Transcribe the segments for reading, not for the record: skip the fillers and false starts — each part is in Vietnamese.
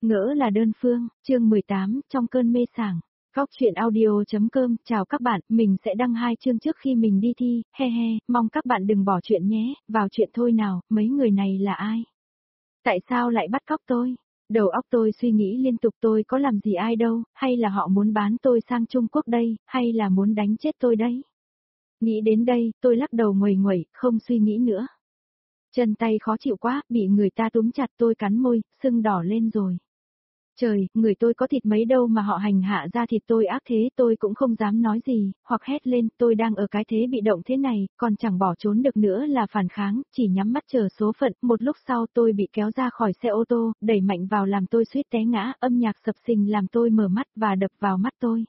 Ngỡ là đơn phương, chương 18, trong cơn mê sảng. Góc truyện audio.com, chào các bạn, mình sẽ đăng 2 chương trước khi mình đi thi, he he, mong các bạn đừng bỏ chuyện nhé, vào chuyện thôi nào, mấy người này là ai? Tại sao lại bắt cóc tôi? Đầu óc tôi suy nghĩ liên tục tôi có làm gì ai đâu, hay là họ muốn bán tôi sang Trung Quốc đây, hay là muốn đánh chết tôi đấy? Nghĩ đến đây, tôi lắc đầu nguầy nguẩy, không suy nghĩ nữa. Chân tay khó chịu quá, bị người ta túm chặt tôi cắn môi, sưng đỏ lên rồi. Trời, người tôi có thịt mấy đâu mà họ hành hạ ra thịt tôi ác thế, tôi cũng không dám nói gì, hoặc hét lên, tôi đang ở cái thế bị động thế này, còn chẳng bỏ trốn được nữa là phản kháng, chỉ nhắm mắt chờ số phận, một lúc sau tôi bị kéo ra khỏi xe ô tô, đẩy mạnh vào làm tôi suýt té ngã, âm nhạc sập sình làm tôi mở mắt và đập vào mắt tôi.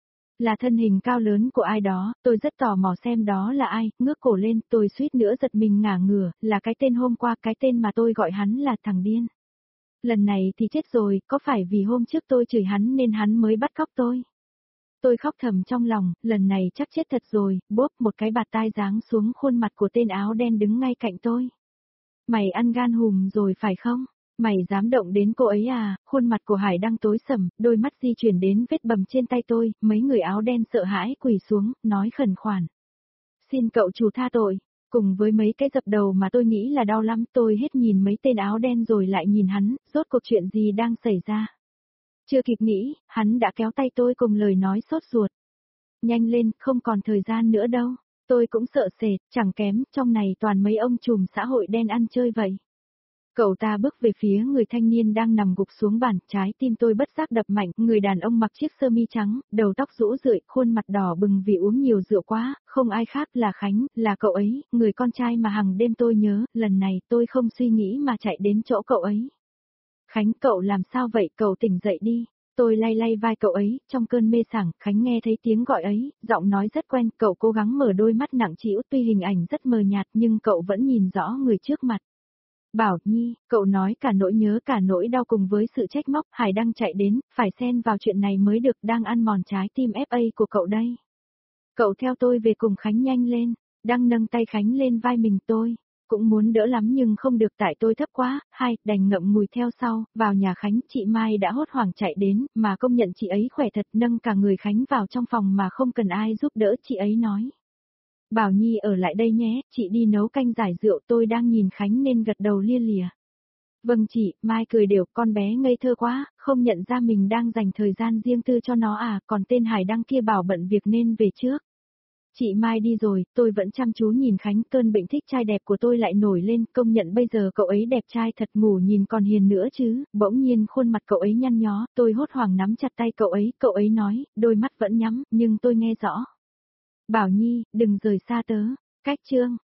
Là thân hình cao lớn của ai đó, tôi rất tò mò xem đó là ai, ngước cổ lên, tôi suýt nữa giật mình ngả ngửa, là cái tên hôm qua, cái tên mà tôi gọi hắn là thằng điên. Lần này thì chết rồi, có phải vì hôm trước tôi chửi hắn nên hắn mới bắt cóc tôi? Tôi khóc thầm trong lòng, lần này chắc chết thật rồi, bốp một cái bạt tai giáng xuống khuôn mặt của tên áo đen đứng ngay cạnh tôi. Mày ăn gan hùm rồi phải không? Mày dám động đến cô ấy à? Khuôn mặt của Hải đang tối sầm, đôi mắt di chuyển đến vết bầm trên tay tôi, mấy người áo đen sợ hãi quỳ xuống, nói khẩn khoản. Xin cậu chủ tha tội. Cùng với mấy cái dập đầu mà tôi nghĩ là đau lắm, tôi hết nhìn mấy tên áo đen rồi lại nhìn hắn, rốt cuộc chuyện gì đang xảy ra. Chưa kịp nghĩ, hắn đã kéo tay tôi cùng lời nói sốt ruột. Nhanh lên, không còn thời gian nữa đâu. Tôi cũng sợ sệt, chẳng kém, trong này toàn mấy ông trùm xã hội đen ăn chơi vậy. Cậu ta bước về phía người thanh niên đang nằm gục xuống bàn, trái tim tôi bất giác đập mạnh, người đàn ông mặc chiếc sơ mi trắng, đầu tóc rũ rượi, khuôn mặt đỏ bừng vì uống nhiều rượu quá, không ai khác là Khánh, là cậu ấy, người con trai mà hằng đêm tôi nhớ, lần này tôi không suy nghĩ mà chạy đến chỗ cậu ấy. Khánh, cậu làm sao vậy, cậu tỉnh dậy đi. Tôi lay lay vai cậu ấy, trong cơn mê sảng, Khánh nghe thấy tiếng gọi ấy, giọng nói rất quen, cậu cố gắng mở đôi mắt nặng trĩu, tuy hình ảnh rất mờ nhạt nhưng cậu vẫn nhìn rõ người trước mặt. Bảo Nhi, cậu nói cả nỗi nhớ cả nỗi đau cùng với sự trách móc, Hải đang chạy đến, phải xen vào chuyện này mới được, đang ăn mòn trái tim FA của cậu đây. Cậu theo tôi về cùng Khánh nhanh lên, đang nâng tay Khánh lên vai mình tôi, cũng muốn đỡ lắm nhưng không được tại tôi thấp quá, đành ngậm ngùi theo sau, vào nhà Khánh, chị Mai đã hốt hoảng chạy đến, mà công nhận chị ấy khỏe thật, nâng cả người Khánh vào trong phòng mà không cần ai giúp đỡ, chị ấy nói. Bảo Nhi ở lại đây nhé, chị đi nấu canh giải rượu, tôi đang nhìn Khánh nên gật đầu lia lịa. Vâng chị, Mai cười đều, con bé ngây thơ quá, không nhận ra mình đang dành thời gian riêng tư cho nó à, còn tên Hải Đăng kia bảo bận việc nên về trước. Chị Mai đi rồi, tôi vẫn chăm chú nhìn Khánh, cơn bệnh thích trai đẹp của tôi lại nổi lên, công nhận bây giờ cậu ấy đẹp trai thật, ngủ nhìn còn hiền nữa chứ, bỗng nhiên khuôn mặt cậu ấy nhăn nhó, tôi hốt hoảng nắm chặt tay cậu ấy nói, đôi mắt vẫn nhắm, nhưng tôi nghe rõ. Bảo Nhi, đừng rời xa tớ. Cách chương.